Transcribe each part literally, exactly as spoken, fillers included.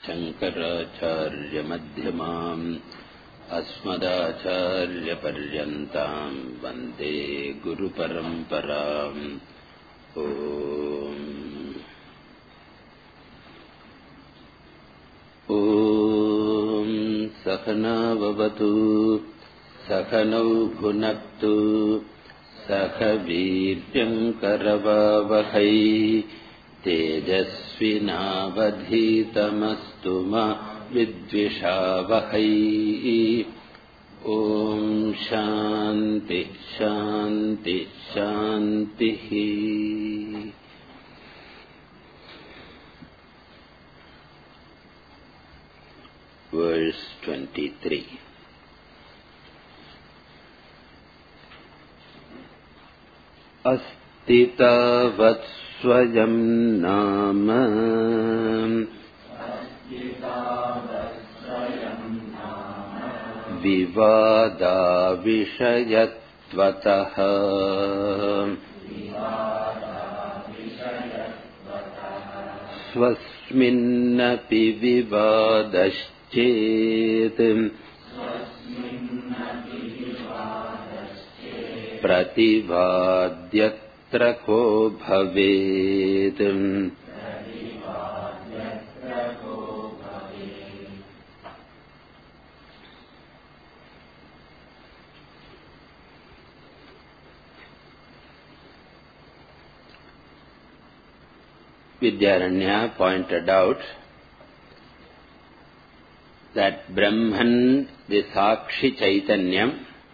शंकराचार्यमध्यमाम् अस्मदाचार्यपर्यन्ताम् वन्दे गुरुपरम्पराम्। ओम ओम सहना भवतु सहनौ भुनक्तु सह वीर्यङ्करवावहै तेजस्विनावधीतमस्तु मा विद्विषावहै। ओम शांति शांति शांतिः। Verse twenty-three. अस्तितावत् स्वयं नाम विवादा विषयत्वतः स्वस्मिन्नपि विवादश्चेत् प्रतिवाद्यत्र को भवेत्। Vidyaranya pointed out that Brahman, the Sakshi Chaitanyam,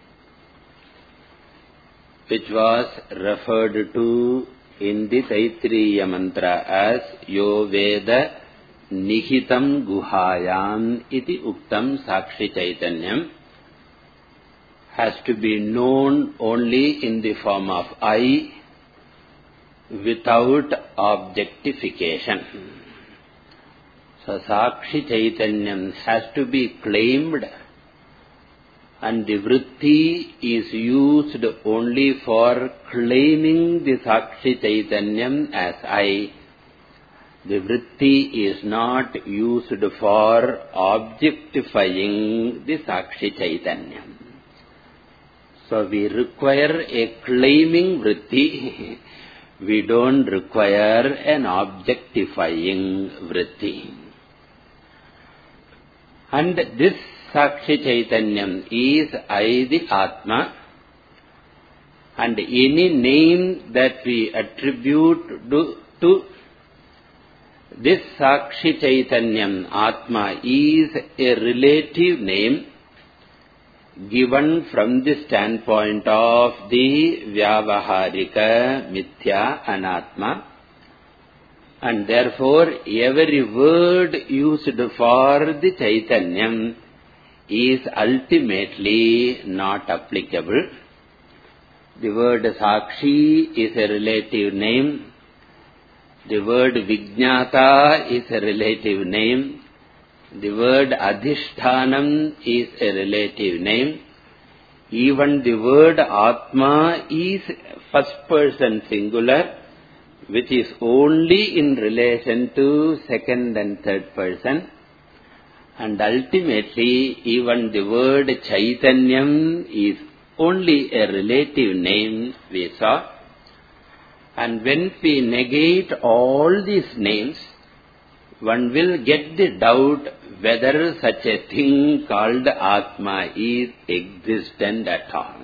which was referred to in the Taittiriya mantra as Yo Veda Nihitam Guhayam iti Uktam Sakshi Chaitanyam, has to be known only in the form of I, without objectification. So Sakshi Chaitanyam has to be claimed, and the vritti is used only for claiming the Sakshi Chaitanyam as I. The vritti is not used for objectifying the Sakshi Chaitanyam. So we require a claiming vritti. We don't require an objectifying vritti. And this Sakshi Chaitanyam is I, the Atma, and any name that we attribute to, to this Sakshi Chaitanyam Atma is a relative name given from the standpoint of the Vyavaharika Mithya Anatma, and therefore every word used for the Chaitanyam is ultimately not applicable. The word Sakshi is a relative name. The word Vijñāta is a relative name. The word Adhishthanam is a relative name. Even the word Atma is first person singular, which is only in relation to second and third person. And ultimately, even the word Chaitanyam is only a relative name, we saw. And when we negate all these names, one will get the doubt whether such a thing called Atma is existent at all.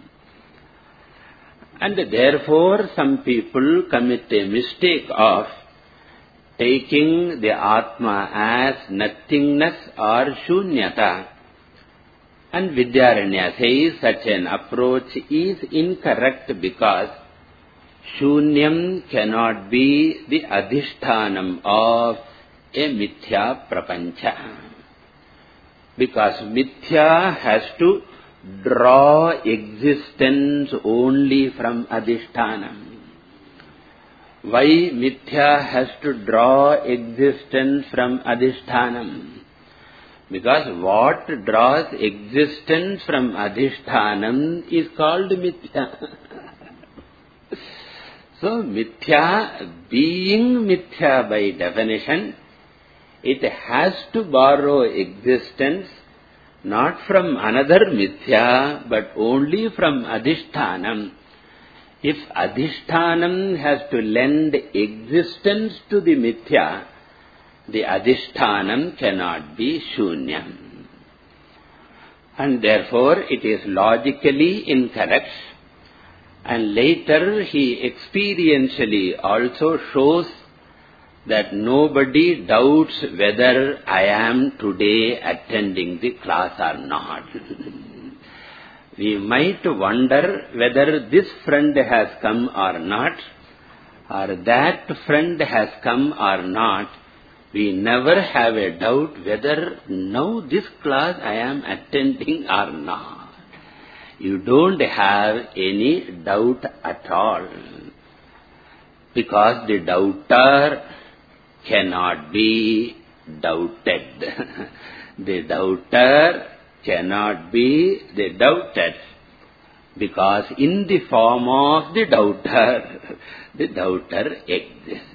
And therefore, some people commit a mistake of taking the Atma as nothingness or shunyata. And Vidyaranya says such an approach is incorrect because shunyam cannot be the adhishthanam of a mithya prapancha. Because mithya has to draw existence only from adhishthanam. Why mithya has to draw existence from adhishthanam? Because what draws existence from adhishthanam is called mithya. So mithya, being mithya by definition, it has to borrow existence not from another mithya, but only from adhishthanam. If adhishthanam has to lend existence to the mithya, the adhishthanam cannot be shunyam. And therefore it is logically incorrect. And later he experientially also shows that nobody doubts whether I am today attending the class or not. We might wonder whether this friend has come or not, or that friend has come or not. We never have a doubt whether now this class I am attending or not. You don't have any doubt at all, because the doubter cannot be doubted. The doubter cannot be the doubted, because in the form of the doubter, the doubter exists.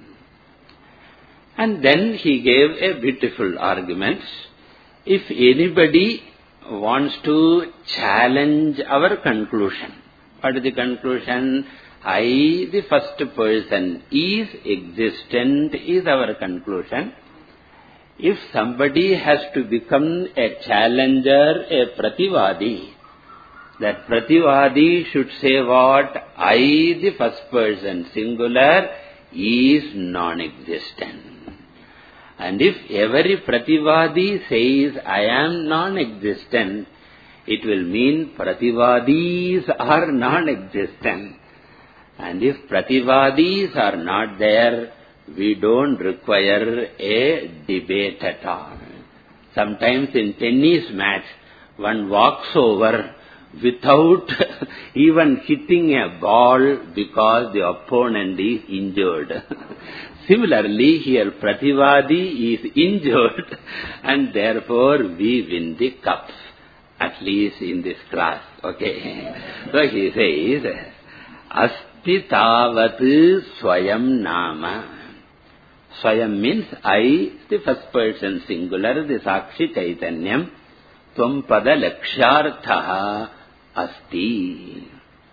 And then he gave a beautiful argument. If anybody wants to challenge our conclusion, what is the conclusion? I, the first person, is existent, is our conclusion. If somebody has to become a challenger, a prativadi, that prativadi should say what? I, the first person, singular, is non-existent. And if every prativadi says, I am non-existent, it will mean prativadis are non-existent. And if prativadis are not there, we don't require a debate at all. Sometimes in tennis match, one walks over without even hitting a ball because the opponent is injured. Similarly, here prativadi is injured, and therefore we win the cup, at least in this class. Okay. So he says, Asti tavat swayam nama. Swayam means I, the first person singular, the Sakshi Chaitanyam, Tvam pada lakshyartha asti.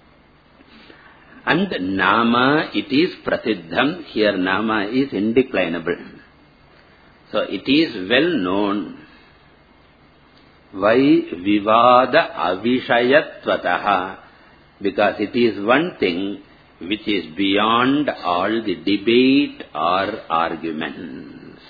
And nama, it is prasiddham. Here nama is indeclinable. So it is well known. Why vivada avishayatvataha? Because it is one thing which is beyond all the debate or arguments.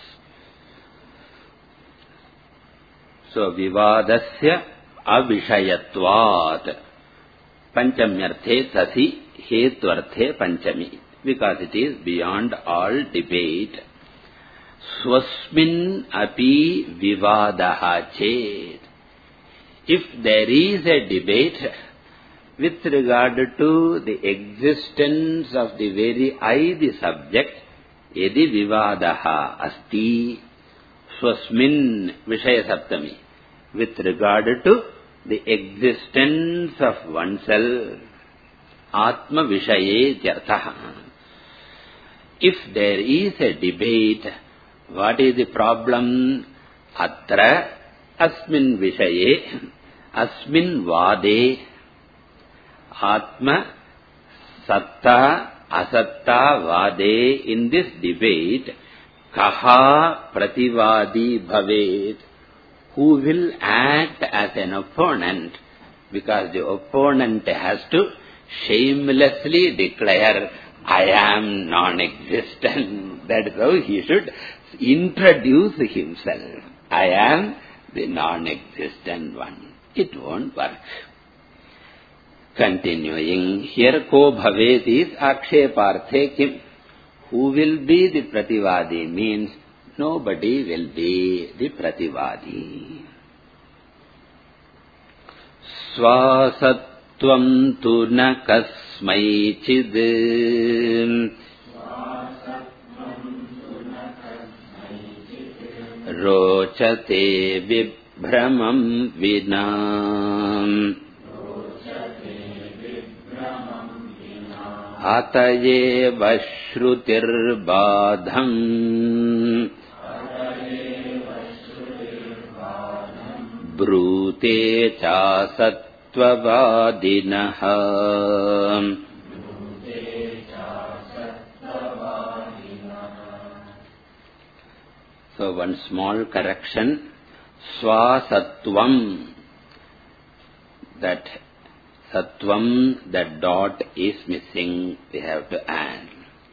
So vivadasya avishayatvat. Panchamyarthe tasi hetvarthe panchami. Because it is beyond all debate. Swasmin api vivadaha chet. If there is a debate with regard to the existence of the very I, the subject, yedi vivadaha asti, swasmin vishaya saptami, with regard to the existence of oneself, atma vishaye tyartha. If there is a debate, what is the problem? Atra asmin vishaye, asmin vade, Atma, Satta, Asatta, Vade, in this debate, Kaha Prativadi Bhavet, who will act as an opponent, because the opponent has to shamelessly declare, I am non-existent. That is how he should introduce himself. I am the non-existent one. It won't work. Continuing, here ko bhavet is aksheparthe kim. Who will be the prativadi means nobody will be the prativadi. Swasatvam tu na kasmai chid. Rochate vibhramam vinam. Ataye vashrutir badham brute cha sattvavadinaha. So one small correction. Swasattvam. That sattvam, that dot is missing. We have to add.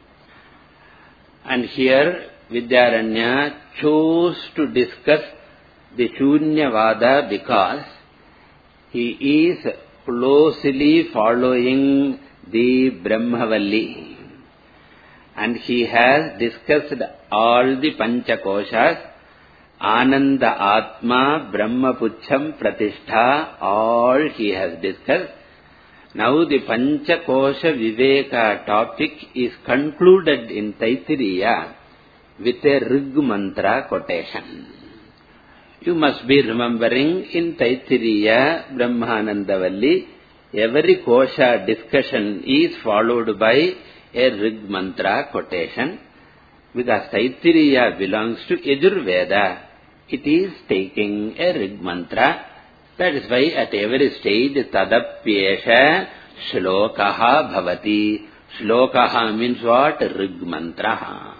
And here Vidyaranya chose to discuss the Shunyavada because he is closely following the Brahmavalli. And he has discussed all the Panchakoshas, Ananda Atma, Brahma Pucham, Pratishtha, all he has discussed. Now the Panchakosha Viveka topic is concluded in Taittiriya with a Rig Mantra quotation. You must be remembering in Taittiriya, Brahmanandavalli, every Kosha discussion is followed by a Rig Mantra quotation. Because Taittiriya belongs to Yajurveda, it is taking a Rig Mantra. That is why at every stage, Tadapyesha Shlokaha Bhavati. Shlokaha means what? Rig Mantra.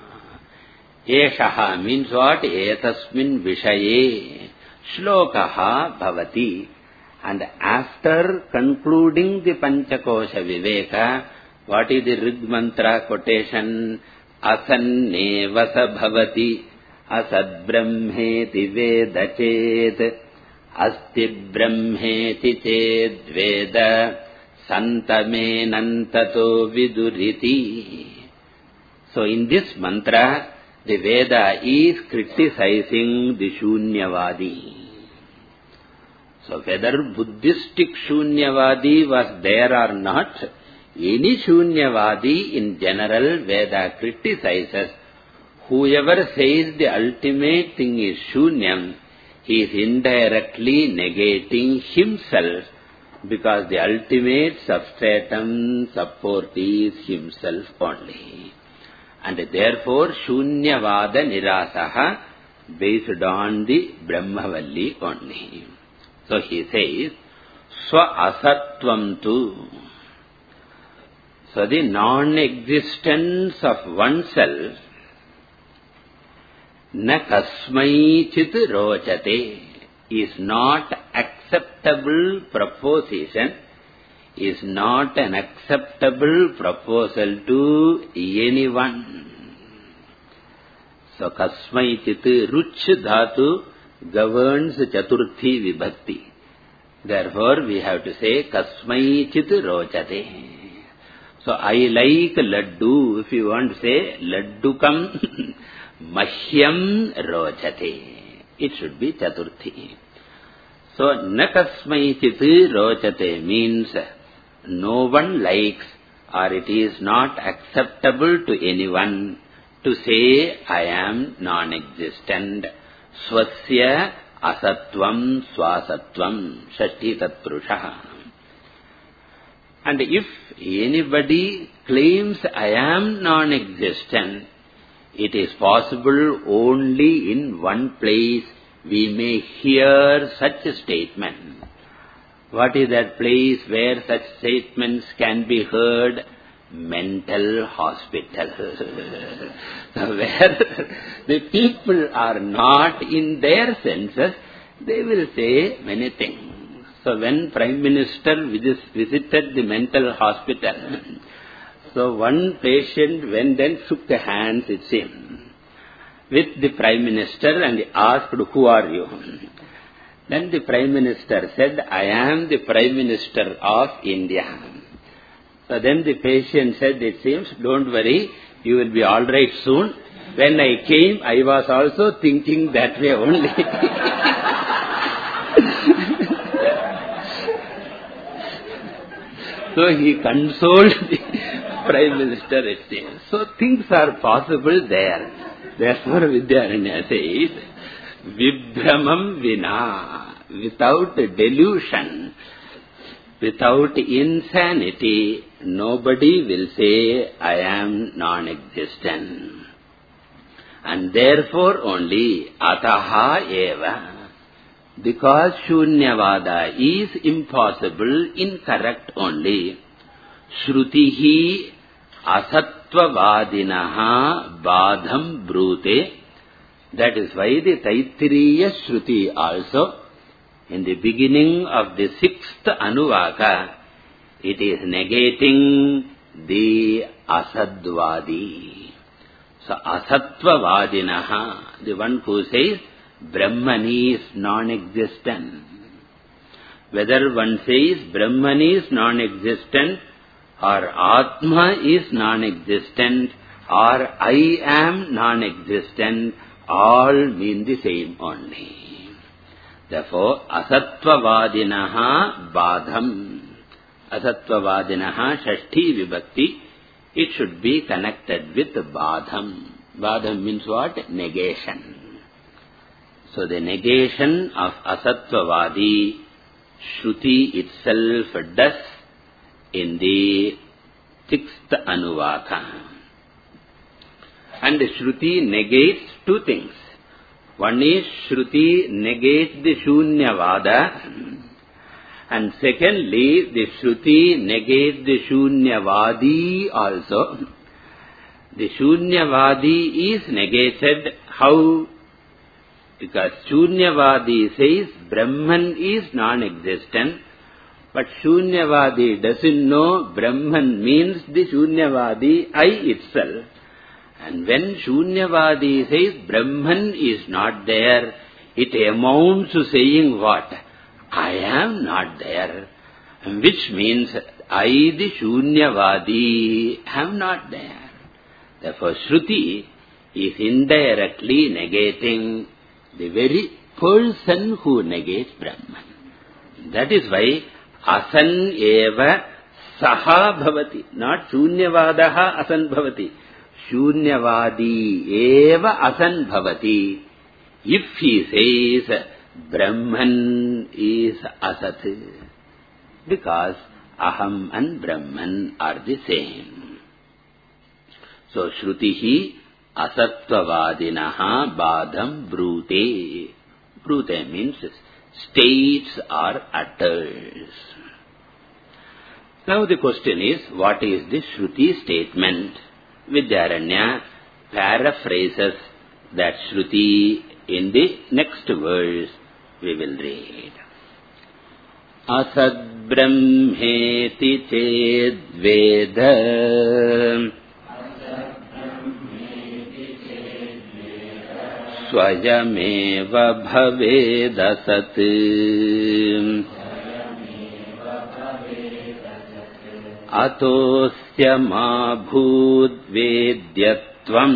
Eshaha means what? Etasmin Vishaye. Shlokaha Bhavati. And after concluding the Panchakosha Viveka, what is the Rig Mantra quotation? Asannevasa Bhavati. Asad Brahmeti Vedachet. Asti Brahmeti Ched Veda. Santame Nantato Viduriti. So in this mantra, the Veda is criticizing the Shunyavadi. So whether Buddhistic Shunyavadi was there or not, any Shunyavadi in general Veda criticizes. Whoever says the ultimate thing is Shunyam, he is indirectly negating himself, because the ultimate substratum support is himself only. And therefore Shunyavada Nirasaha based on the Brahmavalli only. So he says, Swa Asatvam tu. So the non-existence of oneself, na kasmaichit rochate, is not acceptable proposition, is not an acceptable proposal to anyone. So kasmaichit, ruch dhatu governs chaturthi vibhakti. Therefore we have to say kasmaichit rochate. So I like laddu. If you want to say laddukam mahyam rochate, it should be chaturthi. So nakasmaichit rochate means no one likes, or it is not acceptable to anyone to say I am non-existent. Swasya asatvam swasatvam shashti tatpurushaha. And if anybody claims I am non-existent, it is possible only in one place we may hear such a statement. What is that place where such statements can be heard? Mental hospital. Where the people are not in their senses, they will say many things. So when Prime Minister visited the mental hospital, so one patient went and shook hands with him, with the Prime Minister, and asked, who are you? Then the Prime Minister said, I am the Prime Minister of India. So then the patient said, it seems, don't worry, you will be all right soon. When I came, I was also thinking that way only. So he consoled the Prime Minister, it seems. So things are possible there. Therefore Vidyaranya says, Vibhramam vina, without delusion, without insanity, nobody will say, I am non-existent. And therefore only, ataha eva, Because Shunyavada is impossible, incorrect only. Shrutihi asatvavadinaha badham brute. That is why the Taittiriya Shruti also, in the beginning of the sixth Anuvaka, it is negating the Asadvadi. So, Asatvavadinaha, the one who says Brahman is non-existent. Whether one says Brahman is non-existent, or Atma is non-existent, or I am non-existent, all mean the same only. Therefore, Asatvavadinaha badham. Asatvavadinaha Shashti Vibhakti. It should be connected with badham. Badham means what? Negation. So the negation of Asatvavadi, Shruti itself does in the sixth Anuvaka. And Shruti negates two things. One is Shruti negates the Shunyavada, and secondly the Shruti negates the Shunyavadi also. The Shunyavadi is negated. How? Because Shunyavadi says Brahman is non-existent, but Shunyavadi doesn't know Brahman means the Shunyavadi, I itself. And when Shunyavadi says Brahman is not there, it amounts to saying what? I am not there. Which means I, the Shunyavadi, am not there. Therefore, Shruti is indirectly negating the very person who negates Brahman. That is why asan eva saha bhavati, not Shunyavadaha asan bhavati. Shunyavadi eva asan bhavati. If he says Brahman is asat, because aham and Brahman are the same. So Shrutihi asatvavadinaha badham brute. Brute means states or utters. Now the question is, what is the Shruti statement? Vidyaranya paraphrases that Shruti in the next verse. We will read. Asad brahmeti ched veda swayameva bhavedasat atosya ma bhud vedyatvam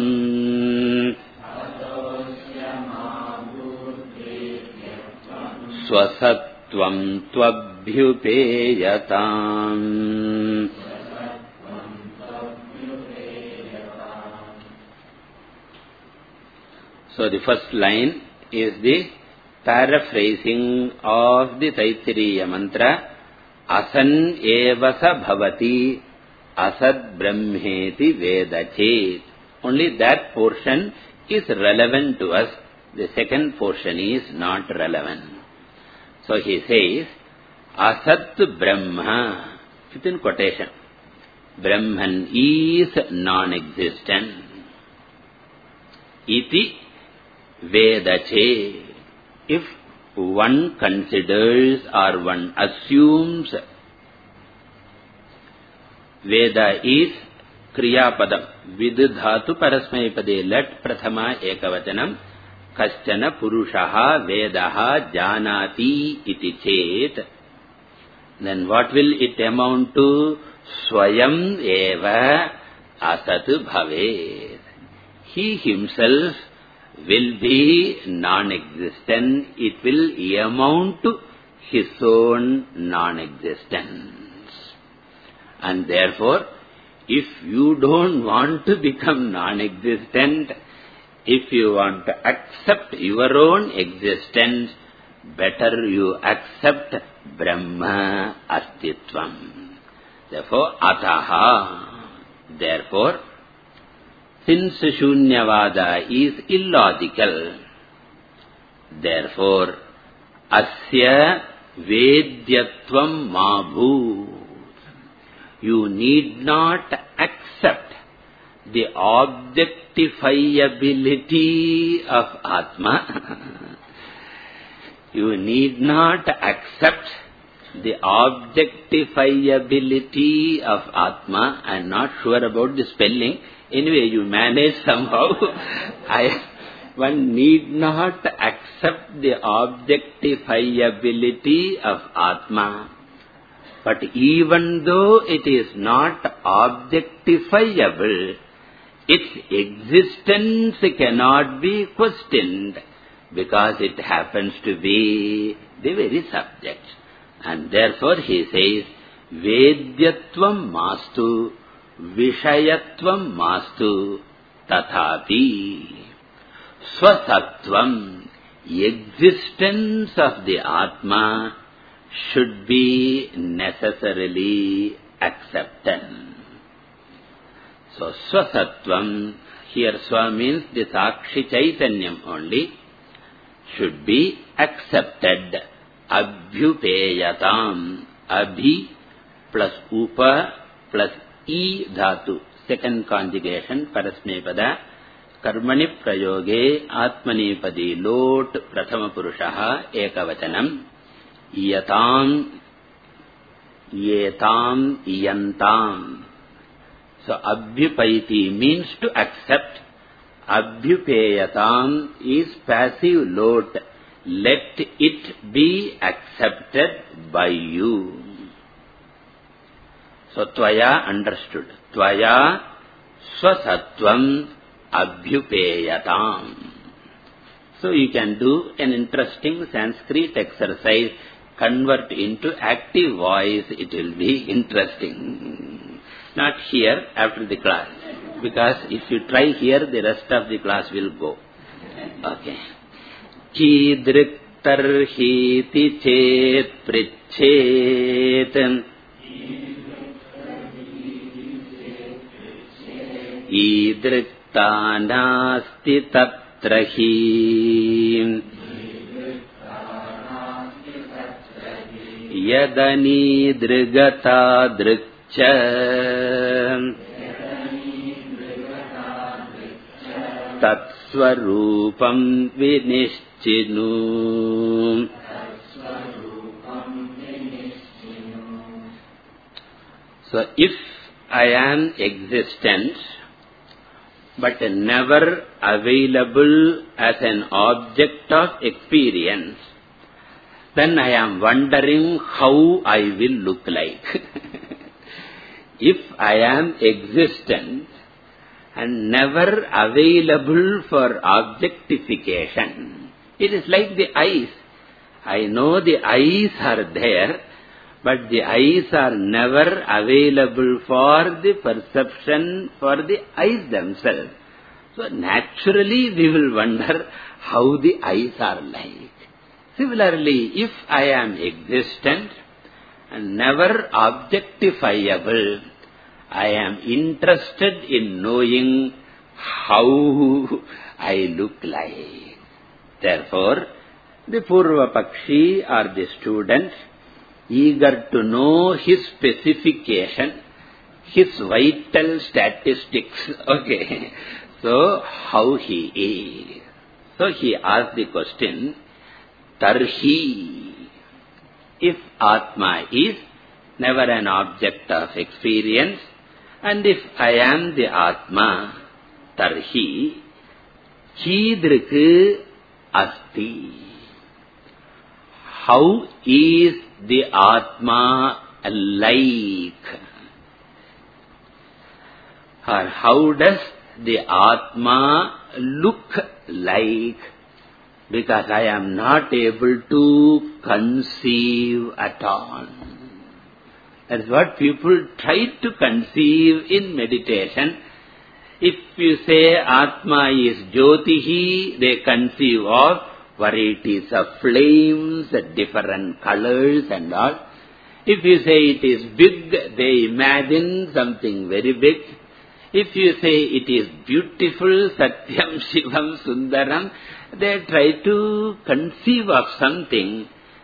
swasatvam tvabhyupeyatam. So the first line is the paraphrasing of the Taittiriya mantra. Asan evasa bhavati asad brahmeti vedachet. Only that portion is relevant to us. The second portion is not relevant. So he says, Asat Brahma, within quotation, Brahman is non-existent. Iti Vedache. If one considers or one assumes, Veda is Kriya Padam, Vidhatu Parasmayapade, let Prathama Ekavatanam, Kaschana Purushaha Vedaha Janati iti chet. Then what will it amount to? Swayam eva asat bhavet. He himself will be non-existent. It will amount to his own non-existence. And therefore, if you don't want to become non-existent, if you want to accept your own existence, better you accept Brahma Astitvam. Therefore, Ataha. Therefore, since Shunyavada is illogical, therefore, asya vedyatvam mabhu. You need not accept the objectifiability of Atma. You need not accept the objectifiability of Atma. I am not sure about the spelling. Anyway, you manage somehow. I, one need not accept the objectifiability of Atma. But even though it is not objectifiable, its existence cannot be questioned because it happens to be the very subject. And therefore he says, Vedyatvam mastu, Vishayatvam mastu, tathapi. Swasattvam, existence of the Atma, should be necessarily accepted. So, Swasattvam, here Swa means the Sakshi Chaitanyam only, should be accepted. Abhyupeyatam, Abhi plus Upa plus E dhatu, second conjugation, Parasmepada, Karmani prayoge, Atmani padi lot, Prathama purushaha, Ekavachanam, Yatam, Yetam, Yantam. So, Abhyupaiti means to accept. Abhyupeyatam is passive lot. Let it be accepted by you. So, Tvaya understood. Tvaya swasattvam abhyupeyatam. So, you can do an interesting Sanskrit exercise. Convert into active voice. It will be interesting. Not here after the class. Because if you try here, the rest of the class will go. Okay. Kidrik tarhiti chet prichet idrikta nasti tatrahi yadani drigata drikcha tatsvarupam vinishchinu. So, if I am existent, but never available as an object of experience, then I am wondering how I will look like. If I am existent and never available for objectification, it is like the eyes. I know the eyes are there, but the eyes are never available for the perception for the eyes themselves. So naturally we will wonder how the eyes are like. Similarly, if I am existent and never objectifiable, I am interested in knowing how I look like. Therefore, the Purva Pakshi or the student, eager to know his specification, his vital statistics, okay, so how he is. So he asked the question, Tarhi, if Atma is never an object of experience, and if I am the Atma, Tarhi, Kidrik Asti. How is the Atma like? Or how does the Atma look like? Because I am not able to conceive at all. That's what people try to conceive in meditation. If you say Atma is Jyotihi, they conceive of varieties of flames, different colors and all. If you say it is big, they imagine something very big. If you say it is beautiful, Satyam, Shivam, Sundaram, they try to conceive of something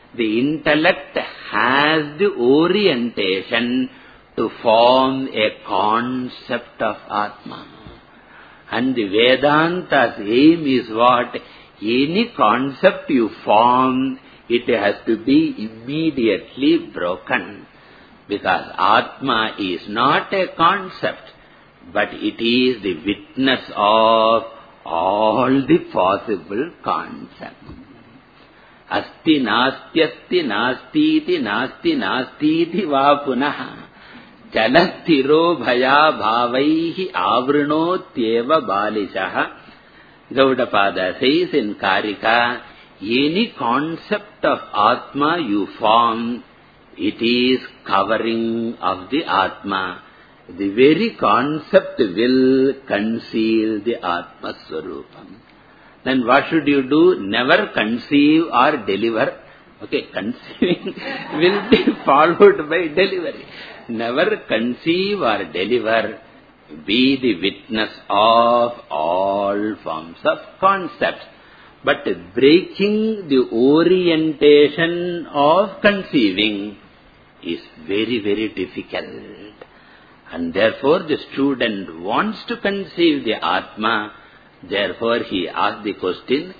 the intellect has the orientation to form a concept of Atma. And the Vedanta's aim is what? Any concept you form, it has to be immediately broken. Because Atma is not a concept, but it is the witness of all the possible concepts. Asti nastyasti nastiti nasti nastiti va punaha Chalastiro bhaya bhavaihi avrunotyeva balishaha. Gaudapada says in Karika, any concept of Atma you form, it is covering of the Atma. The very concept will conceal the Atma Swarupam. Then what should you do? Never conceive or deliver. Okay, conceiving will be followed by delivery. Never conceive or deliver. Be the witness of all forms of concepts. But breaking the orientation of conceiving is very, very difficult. And therefore the student wants to conceive the Atma. Therefore he asks the question,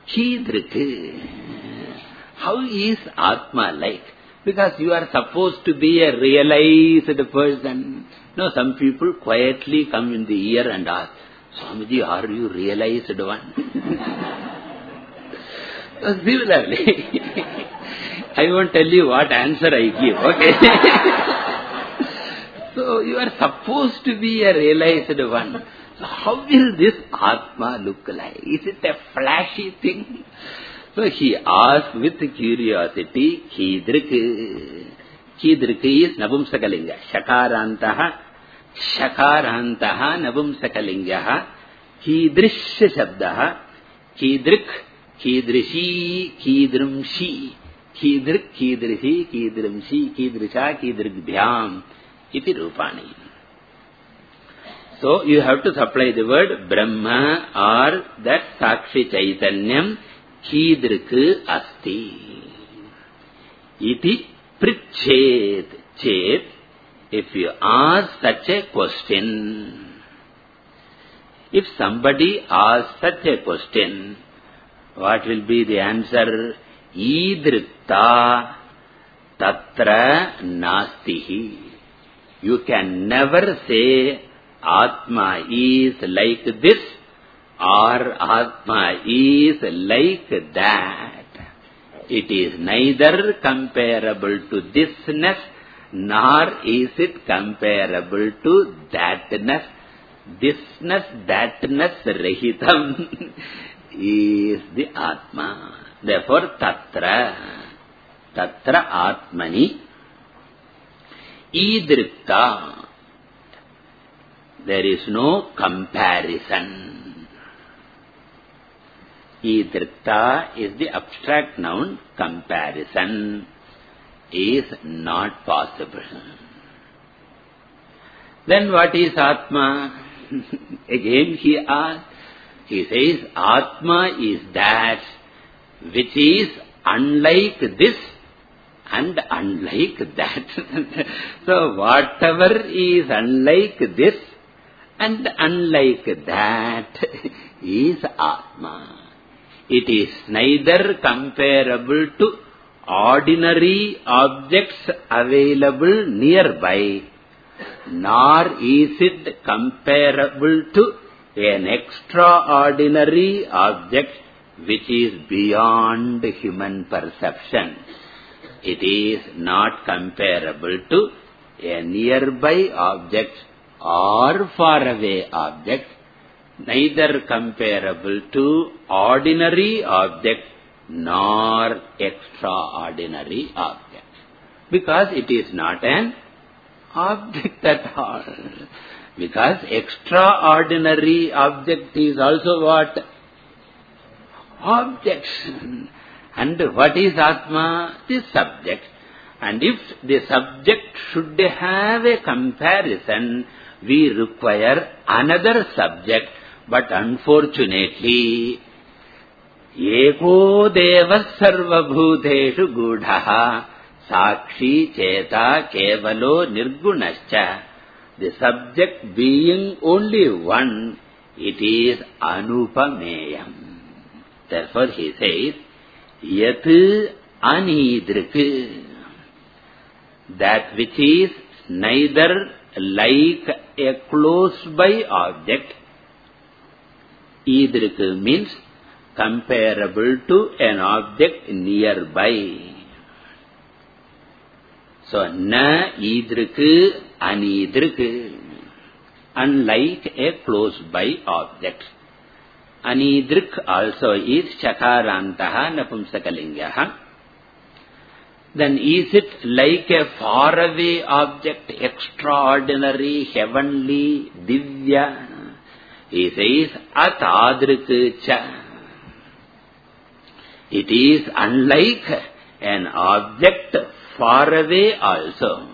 Kidrik. How is Atma like? Because you are supposed to be a realized person. No, some people quietly come in the ear and ask, Swamiji, are you realized one? So similarly, I won't tell you what answer I give, okay? So you are supposed to be a realized one. So how will this Atma look like? Is it a flashy thing? So he asked with curiosity, Kidrik. Kidrik is Nabumsakalinga. Shakarantaha, Shakarantaha Nabumsakalingaha. Kidrish Shabdaha. Kidrik, Kidrishi, Kidrimshi. Kidrik, Kidrishi, Kidrimshi, Kidrisha, Kidrikbhyam. Iti Rupani. So you have to supply the word Brahma or that Sakshi Chaitanyam Kidrik Asti. Iti Prichet. Chet. If you ask such a question, if somebody asks such a question, what will be the answer? Idrikta Tatra Nastihi. You can never say Atma is like this or Atma is like that. It is neither comparable to thisness nor is it comparable to thatness. Thisness, thatness, rahitam is the Atma. Therefore, tatra, tatra Atmani, idrikta. There is no comparison. Idrikta is the abstract noun. Comparison is not possible. Then what is Atma? Again he asks. He says, Atma is that which is unlike this and unlike that. So whatever is unlike this and unlike that is Atma. It is neither comparable to ordinary objects available nearby, nor is it comparable to an extraordinary object which is beyond human perception. It is not comparable to a nearby object or faraway object, neither comparable to ordinary object nor extraordinary object. Because it is not an object at all. Because extraordinary object is also what? Object. And what is Atma? The subject. And if the subject should have a comparison, we require another subject. But unfortunately, Eko devas sarvabhuteshu gudhaha sakshi cheta kevalo nirgunascha. The subject being only one, it is anupameyam. Therefore he says, yat anidrik, that which is neither like a close-by object. Idrik means comparable to an object nearby. So, na idrik anidrik, unlike a close-by object. Anidrik also is chakarantaha napumsakalingaha. Then is it like a faraway object, extraordinary, heavenly, divya? He says, atadrik cha. It is unlike an object far away also.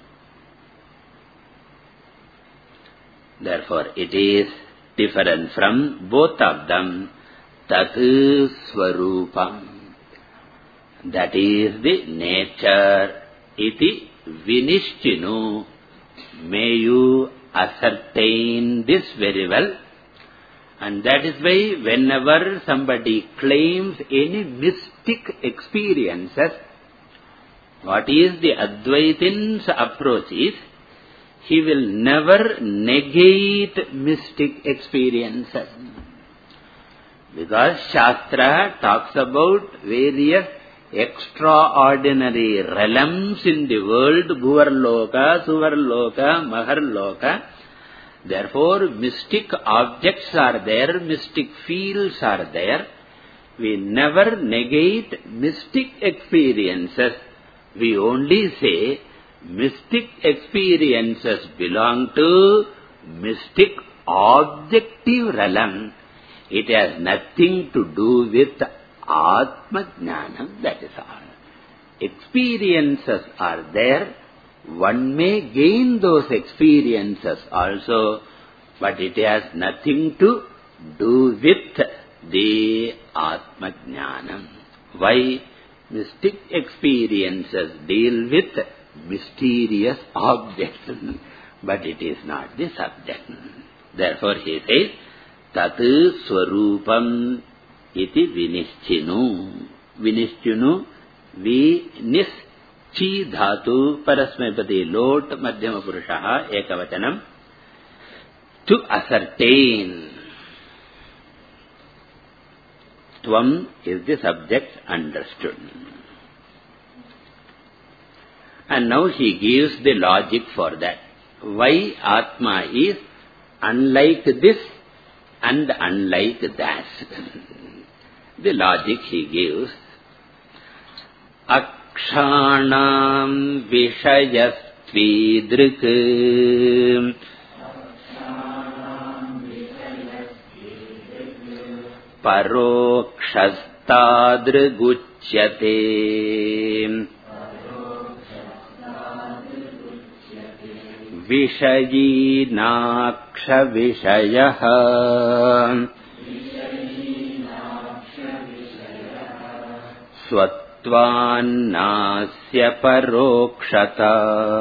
Therefore, it is different from both of them. Tat swarupam. That is the nature. Iti vinishtinu. May you ascertain this very well. And that is why whenever somebody claims any mystic experiences, what is the Advaitin's approach is, he will never negate mystic experiences. Because Shastra talks about various extraordinary realms in the world, Bhuvarloka, Suvarloka, Maharloka. Therefore, mystic objects are there, mystic fields are there. We never negate mystic experiences. We only say mystic experiences belong to mystic objective realm. It has nothing to do with Atma Jnanam, that is all. Experiences are there. One may gain those experiences also, but it has nothing to do with the Atma Jnanam. Why? Mystic experiences deal with mysterious objects, but it is not the subject. Therefore he says, tat swarupam iti vinishchinu. Vinishchinu, vinis. Chi dhatu parasmaipati lot madhyama purushaha ekavatanam. To ascertain. Tvam is the subject understood. And now he gives the logic for that. Why Atma is unlike this and unlike that. The logic he gives. Akshanam vishayastvidrik parokshastadriguchyate vishayinaksha vishayaha Svattvannasya parokshata.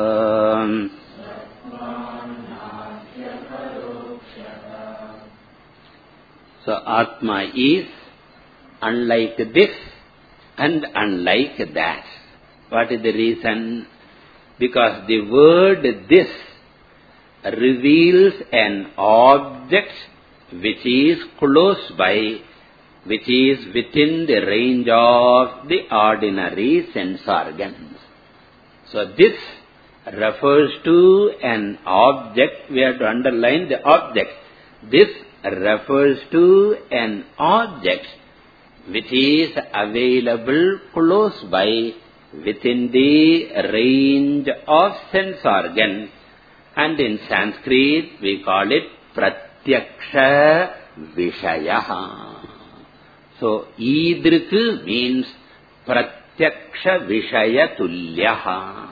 So Atma is unlike this and unlike that. What is the reason? Because the word this reveals an object which is close by, which is within the range of the ordinary sense organs. So this refers to an object. We have to underline the object. This refers to an object which is available close by, within the range of sense organ. And in Sanskrit we call it Pratyaksha Vishayaha. So, idrik means Pratyaksha Vishaya Tulyaha.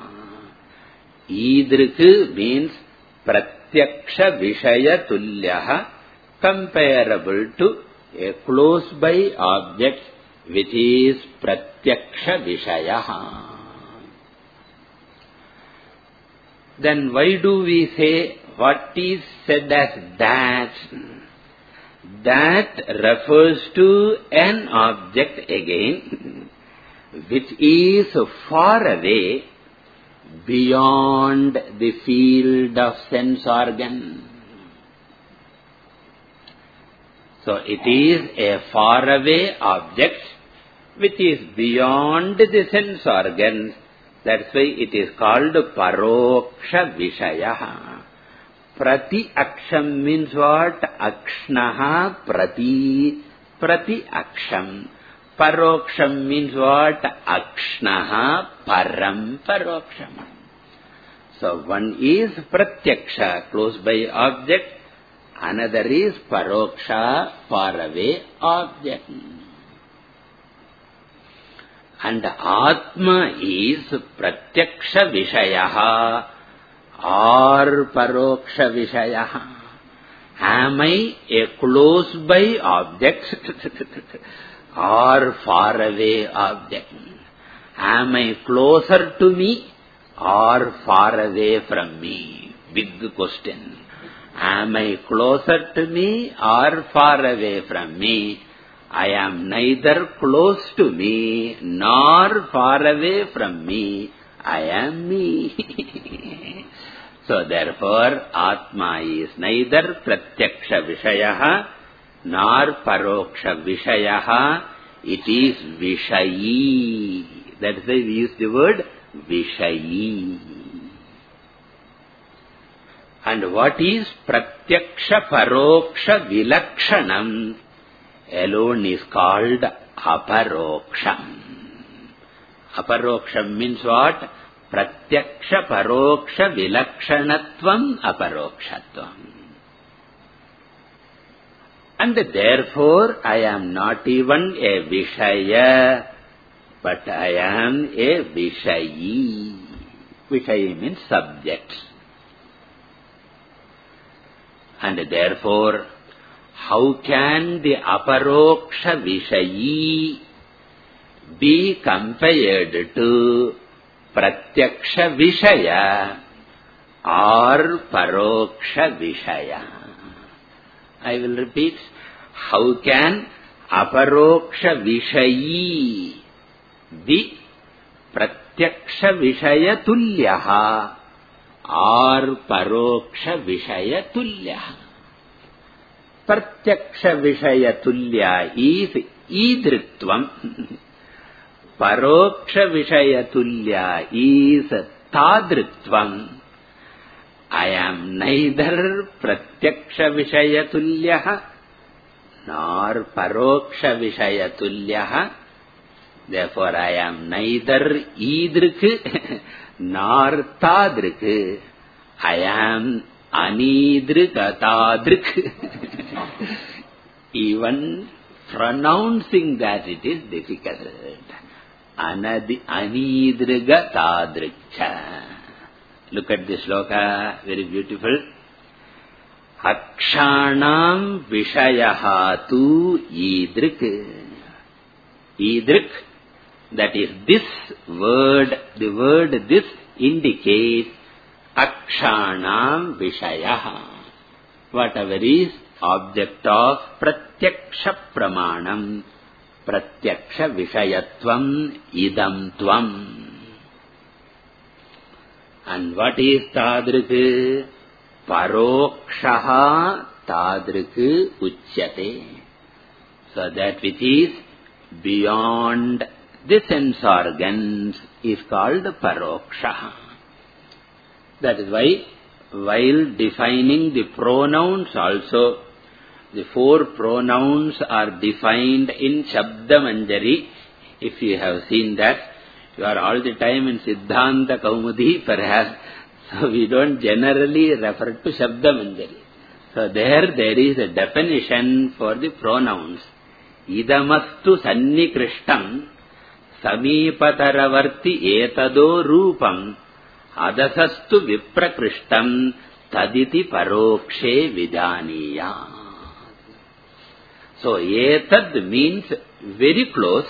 Idrik means Pratyaksha Vishaya Tulyaha, comparable to a close by object which is pratyaksha vishaya. Then why do we say what is said as that? That refers to an object again which is far away beyond the field of sense organ. So it is a faraway object which is beyond the sense organs. That's why it is called paroksha vishaya. Prati aksham means what? Akshnaha prati, prati aksham. Paroksham means what? Akshnaha param paroksham. So one is pratyaksha, close by object. Another is paroksha, far away object. And Atma is pratyaksha vishayaha or paroksha vishayaha. Am I a close by object or far away object? Am I closer to me or far away from me? Big question. Am I closer to me or far away from me? I am neither close to me nor far away from me. I am me. So therefore, Atma is neither pratyaksha vishayaha nor paroksha vishayaha. It is vishayi. That's why we use the word vishayi. And what is pratyaksha paroksha vilakshanam alone is called aparoksham. Aparoksham means what? Pratyaksha paroksha vilakshanatvam aparokshatvam. And therefore I am not even a vishaya, but I am a vishayi. Vishayi means subject. And therefore, how can the aparoksha vishayi be compared to pratyaksha vishaya or paroksha vishaya? I will repeat. How can aparoksha vishayi be pratyaksha vishaya tulyaha or paroksha vishaya tulyaha? Pratyaksha vishaya tulya is idritvam. Paroksha vishaya tulya is tadritvam. I am neither pratyaksha vishaya tulyaha nor paroksha vishaya tulyaha. Therefore I am neither idrik nor tadrik. I am anidrik atadrik. Even pronouncing that it is difficult. Anadi anidriga tadrikcha. Look at this shloka, very beautiful. Akshanam vishayaha tu idrik. Idrik, that is this word, the word this indicates akshanam vishayaha. Whatever is object of pratyaksha pramanam, pratyaksha vishayatvam idam tvam. And what is tadrik? Parokshaha tadrik uchyate. So that which is beyond the sense organs is called parokshaha. That is why, while defining the pronouns also, the four pronouns are defined in Shabda Manjari. If you have seen that, you are all the time in Siddhanta Kaumudi perhaps, so we don't generally refer to Shabda Manjari. So there, there is a definition for the pronouns. Idamastu sannikrishtam samipataravarti etado rupam adasastu viprakrishtam taditi parokshe vidaniya. So, etad means very close.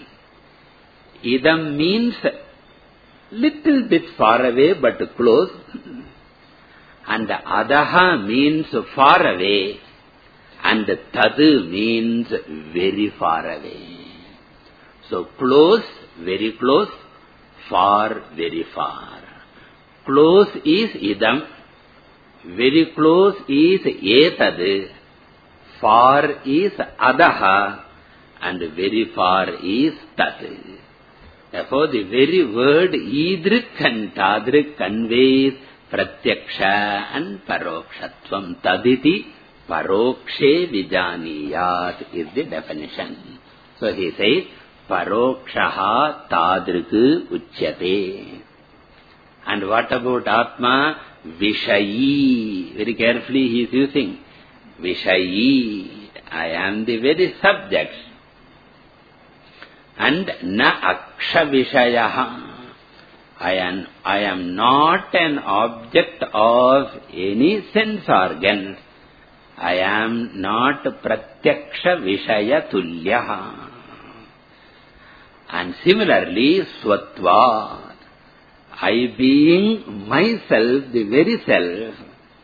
Idam means little bit far away but close. And adaha means far away. And tad means very far away. So, close, very close, far, very far. Close is idam, very close is etad, far is adaha, and very far is tat. Therefore, the very word idrik and tadrik conveys pratyaksha and parokshatvam. Taditi parokshe vijaniyat is the definition. So he says, parokshaha tadrik uchyate. And what about Atma? Vishayi. Very carefully he is using. Vishayi. I am the very subject. And na aksha vishayaha. I am, I am not an object of any sense organ. I am not pratyaksha vishaya tulyaha. And similarly, swatva. I being myself, the very self,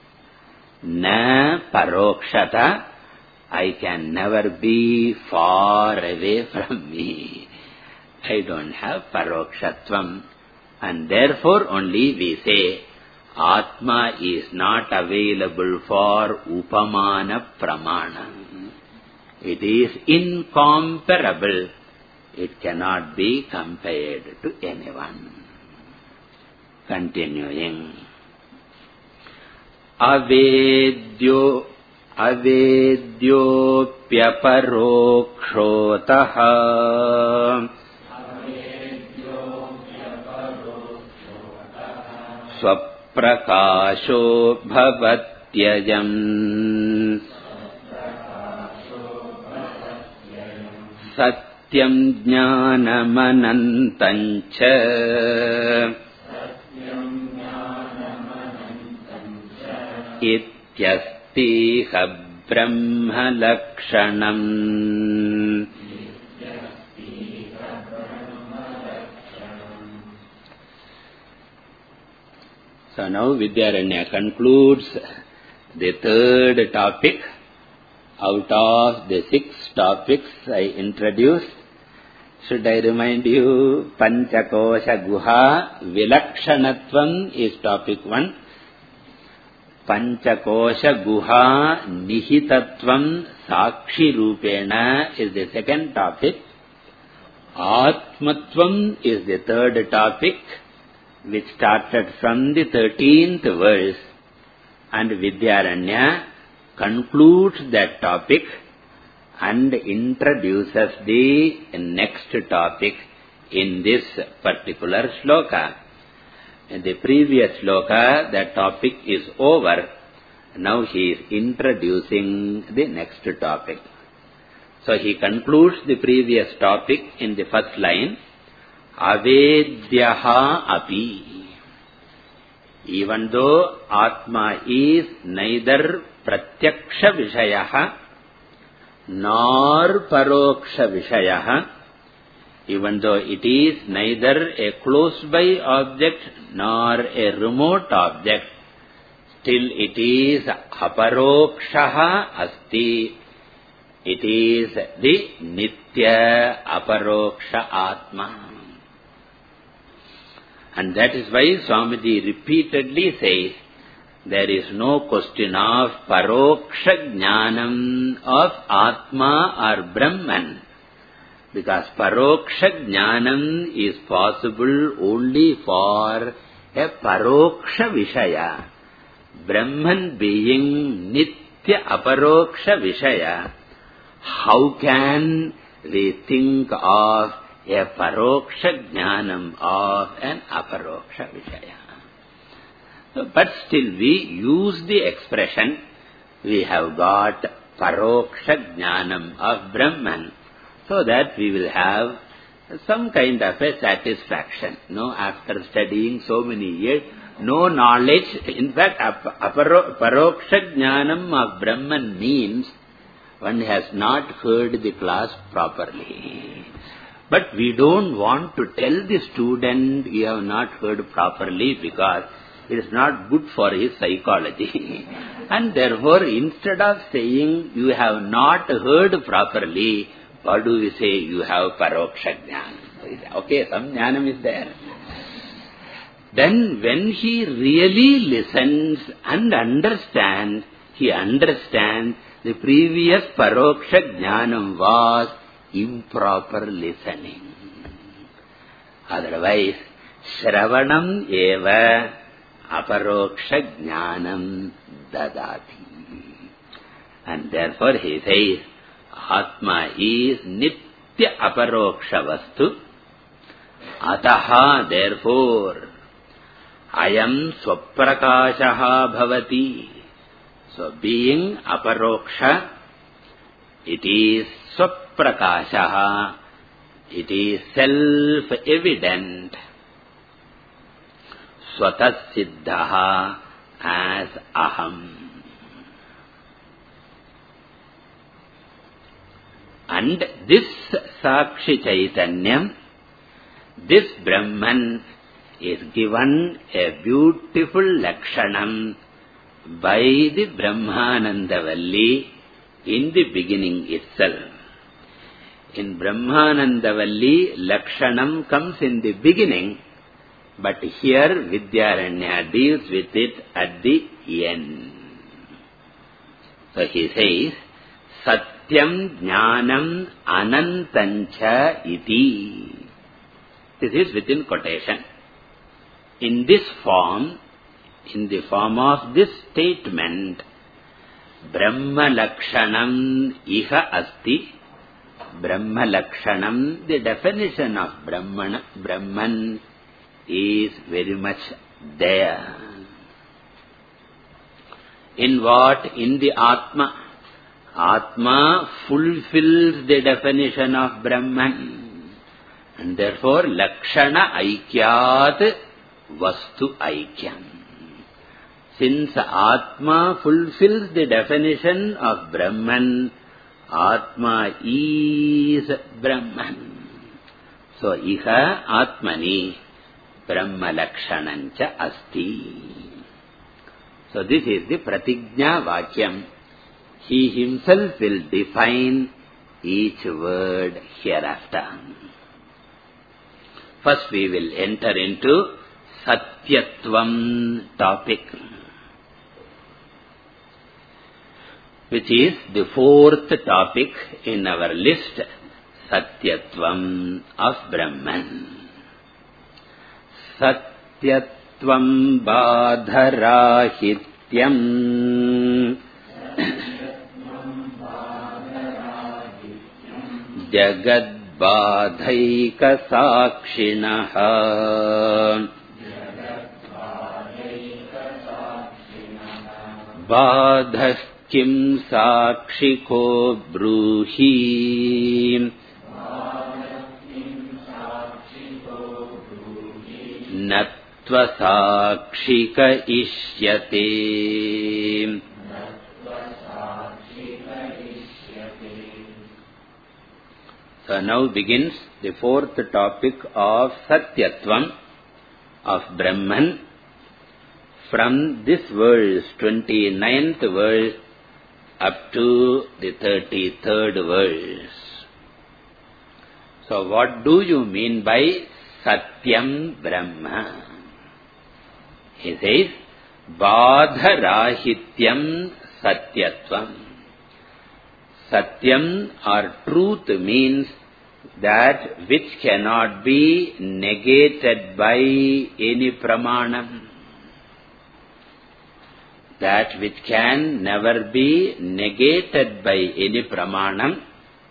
na parokshata, I can never be far away from me. I don't have parokshatvam. And therefore only we say, Atma is not available for upamana pramana. It is incomparable. It cannot be compared to anyone. Continuing. Avedyo avedyo pyaparokshotaha swaprakasho bhavatyajam satyam jnanamanantancha ityastīha brahma lakshanam. So now Vidyaranya concludes the third topic out of the six topics I introduced. Should I remind you, Panchakosha Guha Vilakshanatvam is topic one. Panchakosha Guha Nihitatvam Sakshi Rupena is the second topic. Atmatvam is the third topic, which started from the thirteenth verse. And Vidyaranya concludes that topic and introduces the next topic in this particular shloka. In the previous shloka, that topic is over. Now he is introducing the next topic. So he concludes the previous topic in the first line. Avedyaha api. Even though Atma is neither pratyaksha vishayaha nor paroksha vishayaha, even though it is neither a close-by object nor a remote object, still it is aparokshaha asti. It is the nitya aparoksha Atma. And that is why Swamiji repeatedly says, there is no question of paroksha jnanam of Atma or Brahman. Because paroksha jnanam is possible only for a paroksha vishaya. Brahman being nitya aparoksha vishaya, how can we think of a paroksha jnanam of an aparoksha vishaya? So, but still we use the expression, we have got paroksha jnanam of Brahman, so that we will have some kind of a satisfaction. No, after studying so many years, no knowledge. In fact, paroksha jnanam of Brahman means one has not heard the class properly. But we don't want to tell the student you have not heard properly because it is not good for his psychology. And therefore, instead of saying you have not heard properly, what do we say? You have paroksha jnana. Okay, some jnanam is there. Then when he really listens and understands, he understands the previous paroksha jnanam was improper listening. Otherwise, shravanam eva aparoksha jnanam dadati. And therefore he says, Atma is nitya aparoksha vastu. Ataha, therefore, ayam swaprakashaha bhavati. So being aparoksha, it is swaprakashaha, it is self-evident. Swatas-siddhaha, as aham. And this Sakshi Chaitanyam, this Brahman, is given a beautiful lakshanam by the Brahmanandavalli in the beginning itself. In Brahmanandavalli, lakshanam comes in the beginning, but here Vidyaranya deals with it at the end. So he says, Satyam Jnanam Anantancha iti. This is within quotation. In this form, in the form of this statement, Brahma Lakshanam iha asti. Brahma Lakshanam, the definition of Brahman, Brahman is very much there. In what? In the Atma. Atma fulfills the definition of Brahman. And therefore, Lakshana Aikyat Vastu Aikyam. Since Atma fulfills the definition of Brahman, Atma is Brahman. So, Iha Atmani Brahma Lakshanancha Asti. So, this is the Pratigna Vakyam. He himself will define each word hereafter. First we will enter into Satyatvam topic, which is the fourth topic in our list, Satyatvam of Brahman. Satyatvam Badharahityam Jagad Badhaika Sakshinaha Badhah Kim Sakshiko Bruhi Natva Sakshika Ishyate. So now begins the fourth topic of Satyatvam of Brahman. From this verse, twenty-ninth verse, up to the thirty-third verse. So what do you mean by Satyam Brahma? He says, Badharahityam Satyatvam. Satyam or truth means that which cannot be negated by any pramanam. That which can never be negated by any pramanam,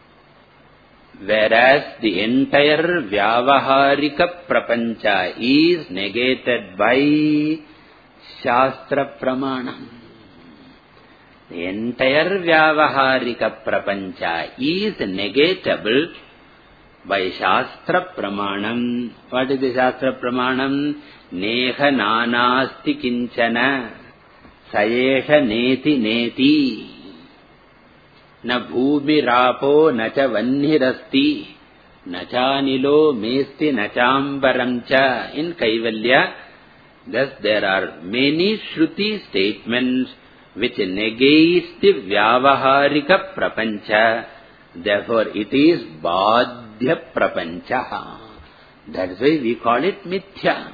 whereas the entire Vyavaharika Prapancha is negated by Shastra Pramanam. The entire Vyavaharika Prapancha is negatable by Shastra Pramanam. What is the Shastra Pramanam? Neha nanasti kinchana Sayesha neti neti. na bhumirapo na cha vannirasti na cha nilo mesti na chambaram cha. In Kaivalya, thus there are many Shruti statements which negate the Vyavaharika Prapancha. Therefore it is Badhya Prapancha. That's why we call it Mithya.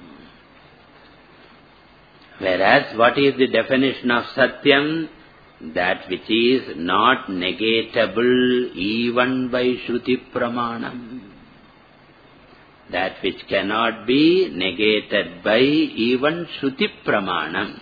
Whereas what is the definition of Satyam? That which is not negatable even by Shruti Pramanam. That which cannot be negated by even Shruti Pramanam.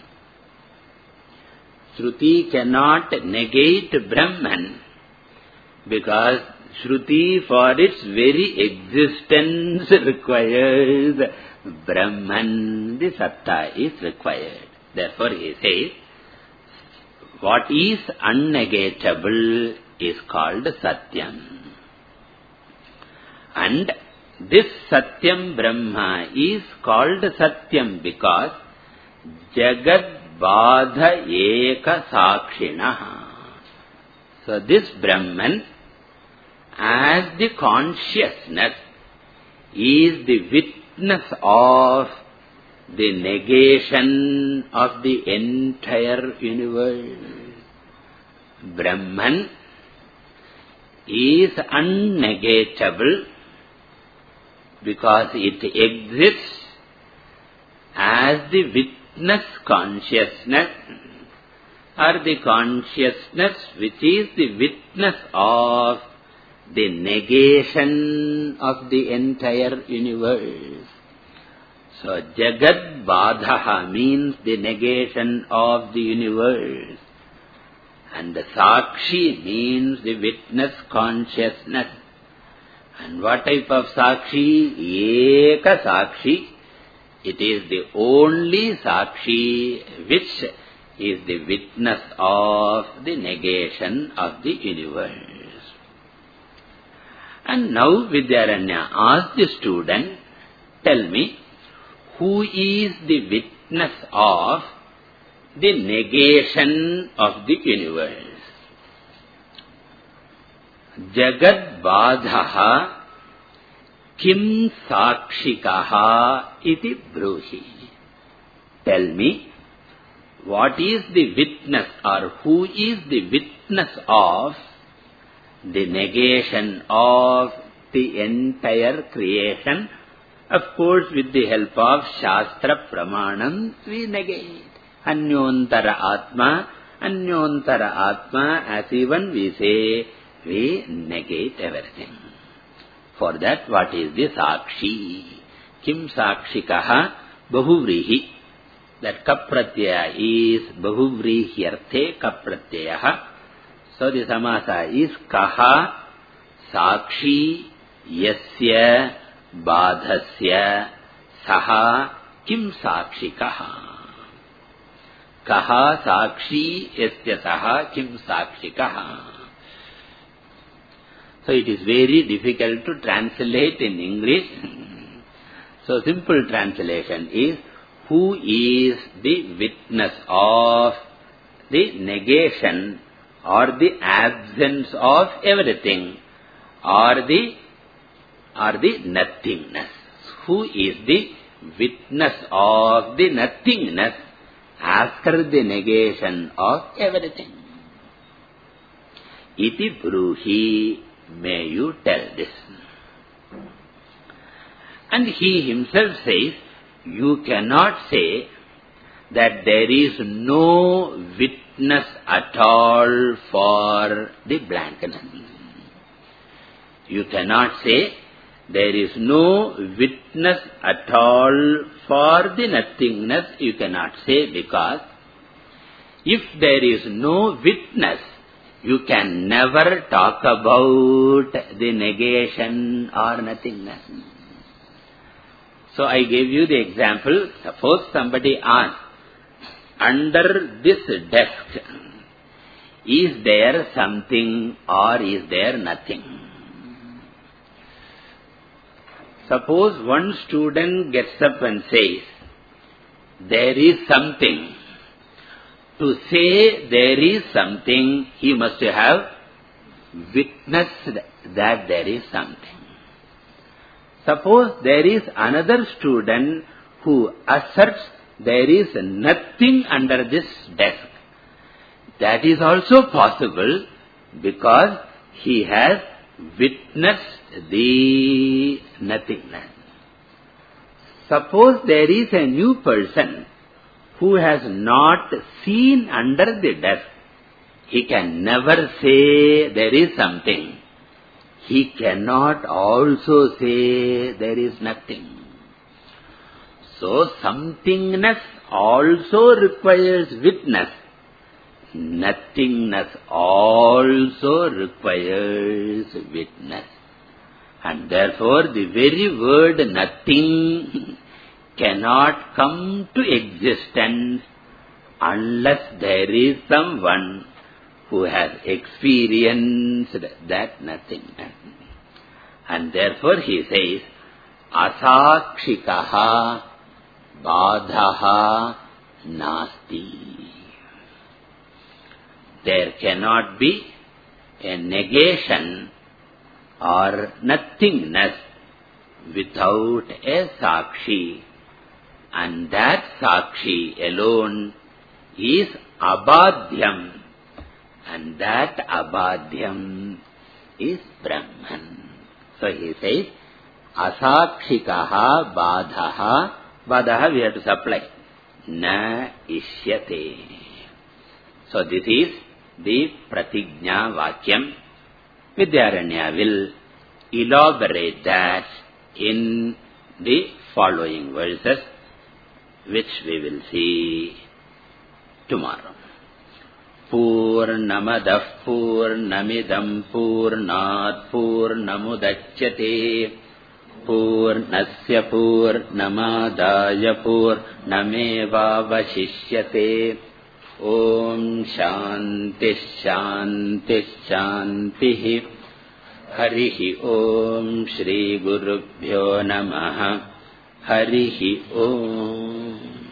Shruti cannot negate Brahman, because Shruti for its very existence requires Brahman, the Satta is required. Therefore he says, what is unnegatable is called Satyam. And this Satyam Brahma is called Satyam because Jagad Badha Eka Sakshinaha. So this Brahman, as the consciousness, is the witness of the negation of the entire universe. Brahman is unnegatable because it exists as the witness consciousness, or the consciousness which is the witness of the negation of the entire universe. So, Jagad Badhaha means the negation of the universe. And the Sakshi means the witness consciousness. And what type of Sakshi? Eka Sakshi. It is the only Sakshi which is the witness of the negation of the universe. And now Vidyaranya asked the student, tell me, who is the witness of the negation of the universe? Jagad Badhaha Kim Sakshikaha iti bruhi. Tell me, what is the witness or who is the witness of the negation of the entire creation? Of course, with the help of Shastra Pramanam, we negate. Anyontara Atma, Anyontara Atma, as even we say, we negate everything. For that, what is the Sakshi? Kim Sakshikaha Bahuvrihi. That Kapratyaya is Bahuvrihyarthe Kapratyayaha. So the Samasa is Kaha Sakshi Yasya Badhasya Saha Kim Sakshikaha. Kaha Sakshi Yasya Saha Kim Sakshikaha. So it is very difficult to translate in English. So simple translation is, who is the witness of the negation or the absence of everything, or the or the nothingness? Who is the witness of the nothingness after the negation of everything? Iti bruhi, may you tell this. And he himself says, you cannot say that there is no witness at all for the blankness. You cannot say there is no witness at all for the nothingness. You cannot say, because if there is no witness, you can never talk about the negation or nothingness. So I gave you the example. Suppose somebody asks, under this desk, is there something or is there nothing? Suppose one student gets up and says, there is something. To say there is something, he must have witnessed that there is something. Suppose there is another student who asserts there is nothing under this desk. That is also possible because he has witnessed the nothingness. Suppose there is a new person who has not seen under the desk. He can never say there is something. He cannot also say there is nothing. So, somethingness also requires witness. Nothingness also requires witness. And therefore, the very word nothing cannot come to existence unless there is someone who has experienced that nothingness. And therefore he says, asakshikaha badhaha nasti. There cannot be a negation or nothingness without a sakshi. And that sakshi alone is abadhyam. And that abadhyam is Brahman. So he says, asakshikaha badhaha. Badhaha we have to supply. Na ishyate. So this is the Pratigna Vakyam. Vidyaranya will elaborate that in the following verses, which we will see tomorrow. Purnamadah purnamidam purnat purnamudachyate purnasya purnamadaya purnameva vashishyate. Om Shanti Shanti Shanti. Harihi Om Shri Gurubhyo Namaha. Harihi Om.